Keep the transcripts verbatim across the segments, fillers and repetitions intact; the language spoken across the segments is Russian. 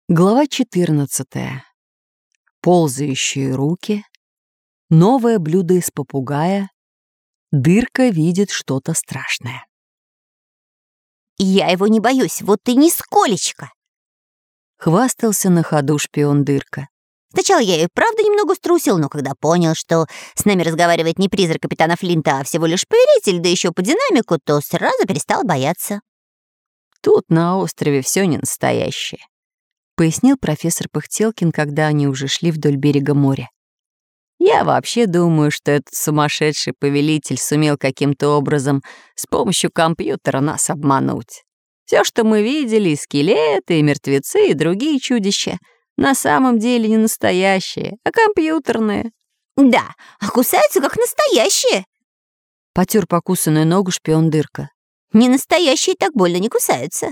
Глава четырнадцатая. Ползающие руки. Новое блюдо из попугая. Дырка видит что-то страшное. «Я его не боюсь, вот и нисколечко!» Хвастался на ходу шпион Дырка. Сначала я и правда немного струсил, но когда понял, что с нами разговаривает не призрак капитана Флинта, а всего лишь повелитель, да еще по динамику, то сразу перестал бояться. Тут на острове все не настоящее, пояснил профессор Пыхтелкин, когда они уже шли вдоль берега моря. Я вообще думаю, что этот сумасшедший повелитель сумел каким-то образом с помощью компьютера нас обмануть. Все, что мы видели, и скелеты, и мертвецы, и другие чудища, на самом деле не настоящие, а компьютерные. Да, а кусаются как настоящие. Потер покусанную ногу шпион Дырка. Не настоящие так больно не кусаются.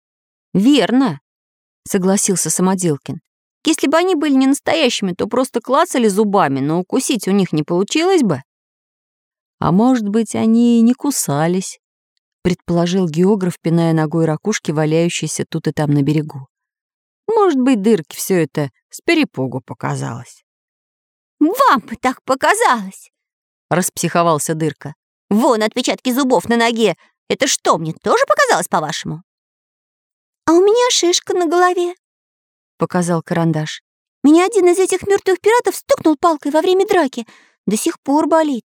Верно, согласился Самоделкин. Если бы они были не настоящими, то просто клацали зубами, но укусить у них не получилось бы. А может быть, они и не кусались, предположил географ, пиная ногой ракушки, валяющиеся тут и там на берегу. Может быть, Дырке все это с перепугу показалось. Вам бы так показалось, распсиховался Дырка. Вон отпечатки зубов на ноге. Это что, мне тоже показалось, по-вашему? А у меня шишка на голове, показал Карандаш. Меня один из этих мертвых пиратов стукнул палкой во время драки. До сих пор болит.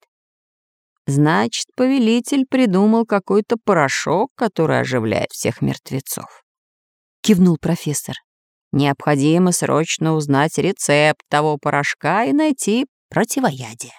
Значит, повелитель придумал какой-то порошок, который оживляет всех мертвецов. Кивнул профессор. Необходимо срочно узнать рецепт того порошка и найти противоядие.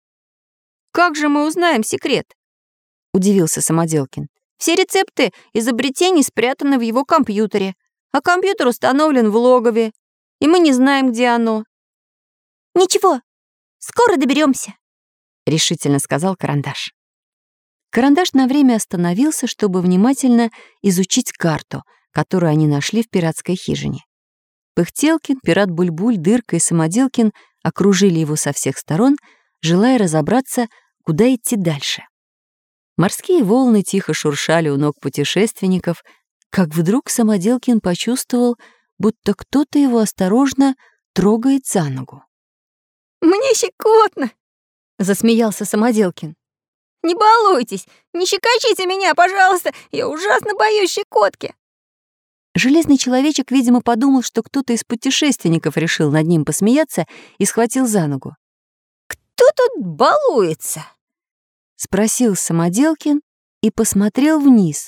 «Как же мы узнаем секрет?» — удивился Самоделкин. «Все рецепты изобретений спрятаны в его компьютере, а компьютер установлен в логове, и мы не знаем, где оно». «Ничего, скоро доберемся», — решительно сказал Карандаш. Карандаш на время остановился, чтобы внимательно изучить карту, которую они нашли в пиратской хижине. Пыхтелкин, пират Бульбуль, Дырка и Самоделкин окружили его со всех сторон, желая разобраться, куда идти дальше. Морские волны тихо шуршали у ног путешественников, как вдруг Самоделкин почувствовал, будто кто-то его осторожно трогает за ногу. «Мне щекотно!» — засмеялся Самоделкин. «Не балуйтесь, не щекочите меня, пожалуйста, я ужасно боюсь щекотки!» Железный человечек, видимо, подумал, что кто-то из путешественников решил над ним посмеяться и схватил за ногу. «Кто тут балуется?» — спросил Самоделкин и посмотрел вниз.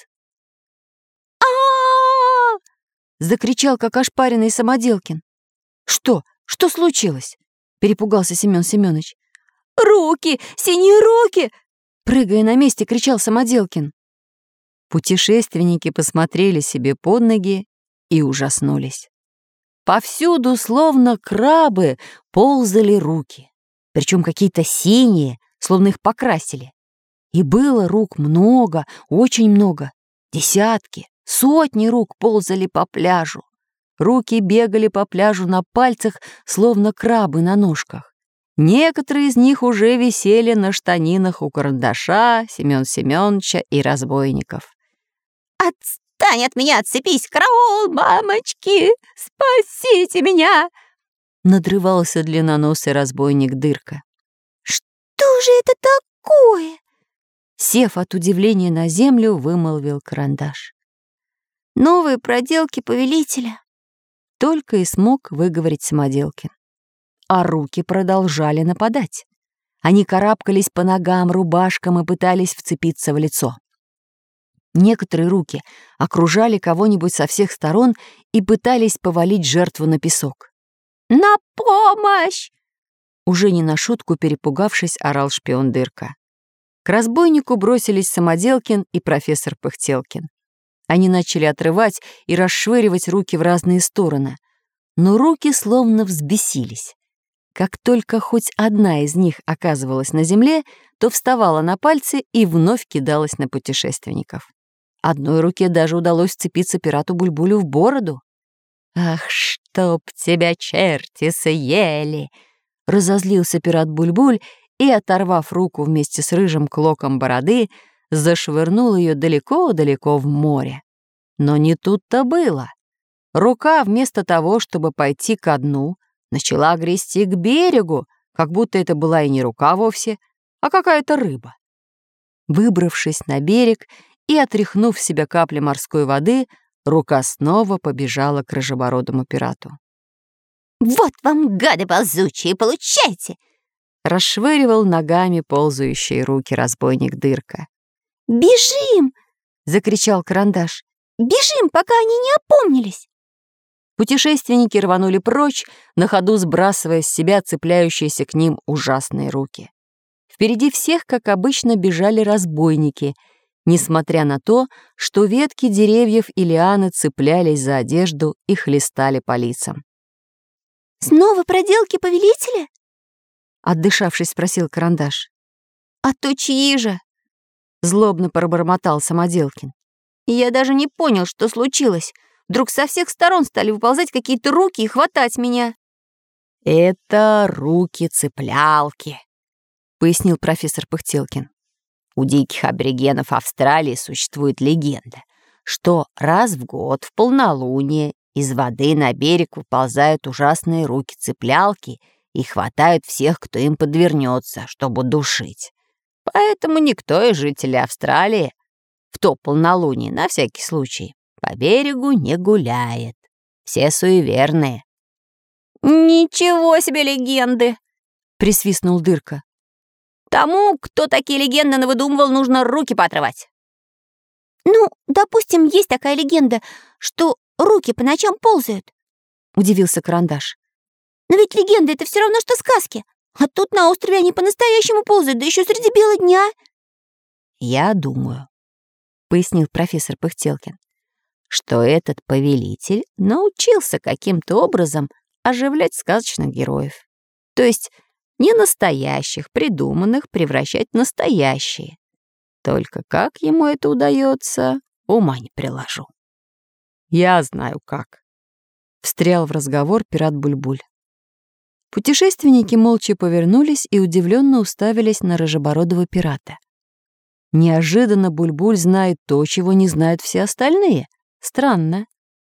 а закричал, как ошпаренный Самоделкин. «Что? Что случилось?» — перепугался Семён Семёныч. «Руки! Синие руки!» — прыгая на месте, кричал Самоделкин. Путешественники посмотрели себе под ноги и ужаснулись. Повсюду, словно крабы, ползали руки, причем какие-то синие, словно их покрасили. И было рук много, очень много, десятки, сотни рук ползали по пляжу. Руки бегали по пляжу на пальцах, словно крабы на ножках. Некоторые из них уже висели на штанинах у Карандаша, Семёна Семёныча и разбойников. «Отстань от меня, отцепись! Караул, мамочки! Спасите меня!» надрывался длинноносый разбойник Дырка. «Что же это такое?» Сев от удивления на землю, вымолвил Карандаш. «Новые проделки повелителя», — только и смог выговорить Самоделкин. А руки продолжали нападать. Они карабкались по ногам, рубашкам и пытались вцепиться в лицо. Некоторые руки окружали кого-нибудь со всех сторон и пытались повалить жертву на песок. «На помощь!» Уже не на шутку перепугавшись, орал шпион Дырка. К разбойнику бросились Самоделкин и профессор Пыхтелкин. Они начали отрывать и расшвыривать руки в разные стороны. Но руки словно взбесились. Как только хоть одна из них оказывалась на земле, то вставала на пальцы и вновь кидалась на путешественников. Одной руке даже удалось вцепиться пирату Бульбулю в бороду. «Ах, чтоб тебя черти съели!» — разозлился пират Бульбуль и, оторвав руку вместе с рыжим клоком бороды, зашвырнул ее далеко-далеко в море. Но не тут-то было. рука вместо того, чтобы пойти ко дну, начала грести к берегу, как будто это была и не рука вовсе, а какая-то рыба. Выбравшись на берег и отряхнув в себя капли морской воды, рука снова побежала к рыжебородому пирату. «Вот вам, гады ползучие, получайте!» Расшвыривал ногами ползающие руки разбойник Дырка. «Бежим!» — закричал Карандаш. «Бежим, пока они не опомнились!» Путешественники рванули прочь, на ходу сбрасывая с себя цепляющиеся к ним ужасные руки. Впереди всех, как обычно, бежали разбойники, несмотря на то, что ветки деревьев и лианы цеплялись за одежду и хлестали по лицам. «Снова проделки повелителя?» — отдышавшись, спросил Карандаш. «А то чьи же?» — злобно пробормотал Самоделкин. «Я даже не понял, что случилось. Вдруг со всех сторон стали выползать какие-то руки и хватать меня». «Это руки-цеплялки», — пояснил профессор Пыхтелкин. «У диких аборигенов Австралии существует легенда, что раз в год в полнолуние из воды на берег выползают ужасные руки-цеплялки и хватают всех, кто им подвернется, чтобы удушить. Поэтому никто из жителей Австралии в то полнолуние, на всякий случай, по берегу не гуляет. Все суеверные». «Ничего себе легенды!» — присвистнул Дырка. «Тому, кто такие легенды навыдумывал, нужно руки поотрывать». «Ну, допустим, есть такая легенда, что руки по ночам ползают», — удивился Карандаш. «Но ведь легенда — это все равно, что сказки. А тут на острове они по-настоящему ползают, да еще среди бела дня». «Я думаю», — пояснил профессор Пыхтелкин, что этот повелитель научился каким-то образом оживлять сказочных героев. То есть не настоящих, придуманных, превращать в настоящие. Только как ему это удается, ума не приложу. «Я знаю, как», — встрял в разговор пират Бульбуль. Путешественники молча повернулись и удивленно уставились на рыжебородого пирата. Неожиданно Бульбуль знает то, чего не знают все остальные. Странно.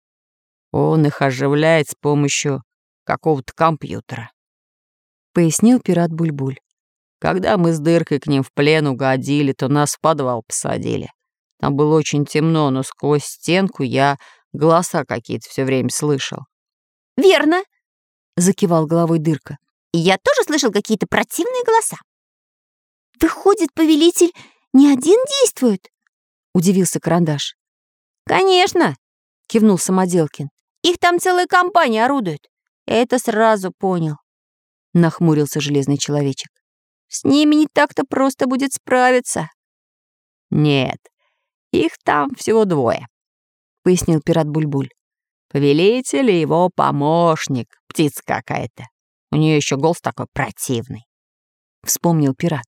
Он их оживляет с помощью какого-то компьютера, — пояснил пират Бульбуль. Когда мы с Дыркой к ним в плен угодили, то нас в подвал посадили. Там было очень темно, но сквозь стенку я голоса какие-то все время слышал. «Верно», — закивал головой Дырка. «Я тоже слышал какие-то противные голоса». «Выходит, повелитель не один действует?» — удивился Карандаш. «Конечно», — кивнул Самоделкин. «Их там целая компания орудует. Это сразу понял», — нахмурился железный человечек. «С ними не так-то просто будет справиться». «Нет, их там всего двое», — пояснил пират Бульбуль. «Повелитель и его помощник, птица какая-то. У нее еще голос такой противный», — вспомнил пират.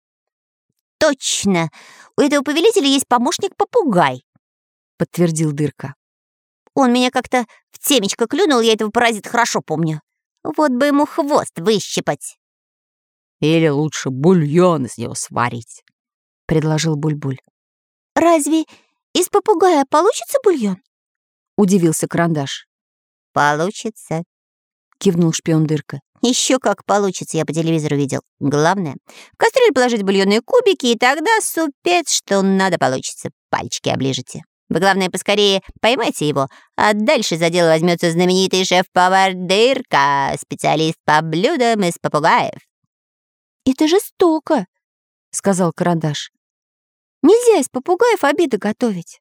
«Точно! У этого повелителя есть помощник-попугай», — подтвердил Дырка. «Он меня как-то в темечко клюнул, я этого паразита хорошо помню. Вот бы ему хвост выщипать». «Или лучше бульон из него сварить», — предложил Бульбуль. «Разве из попугая получится бульон?» — удивился Карандаш. «Получится», — кивнул шпион Дырка. «Еще как получится, я по телевизору видел. Главное, в кастрюлю положить бульонные кубики, и тогда супец, что надо, получится. Пальчики оближете. Вы, главное, поскорее поймайте его, а дальше за дело возьмется знаменитый шеф-повар Дырка, специалист по блюдам из попугаев». «Это жестоко», — сказал Карандаш. «Нельзя из попугаев обиды готовить».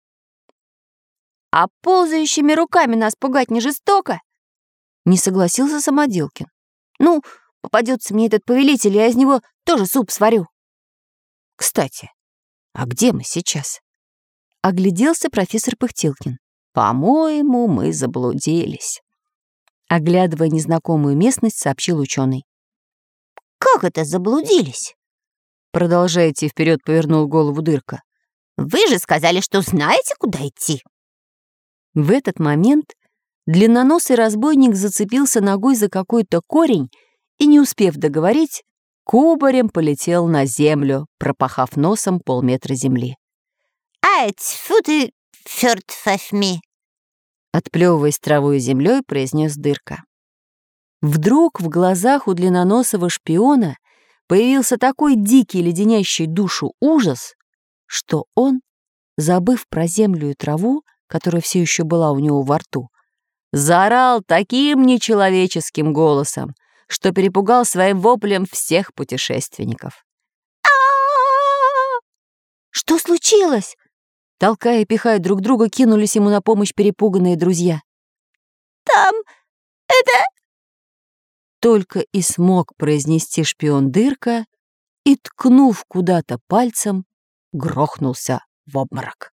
«А ползающими руками нас пугать не жестоко?» — не согласился Самоделкин. «Ну, попадется мне этот повелитель, я из него тоже суп сварю». «Кстати, а где мы сейчас?» — огляделся профессор Пыхтелкин. «По-моему, мы заблудились», — оглядывая незнакомую местность, сообщил ученый. «Как это заблудились?» Продолжая идти вперед, повернул голову Дырка. «Вы же сказали, что знаете, куда идти». В этот момент длинноносый разбойник зацепился ногой за какой-то корень и, не успев договорить, кубарем полетел на землю, пропахав носом полметра земли. «Ай, тьфу ты, фёрт фафми!» Отплевываясь травой и землей, произнес Дырка. Вдруг в глазах у длинноносого шпиона появился такой дикий, леденящий душу ужас, что он, забыв про землю и траву, которая все еще была у него во рту, заорал таким нечеловеческим голосом, что перепугал своим воплем всех путешественников. Что случилось? Толкая и пихая друг друга, кинулись ему на помощь перепуганные друзья. Там это... Только и смог произнести шпион Дырка и, ткнув куда-то пальцем, грохнулся в обморок.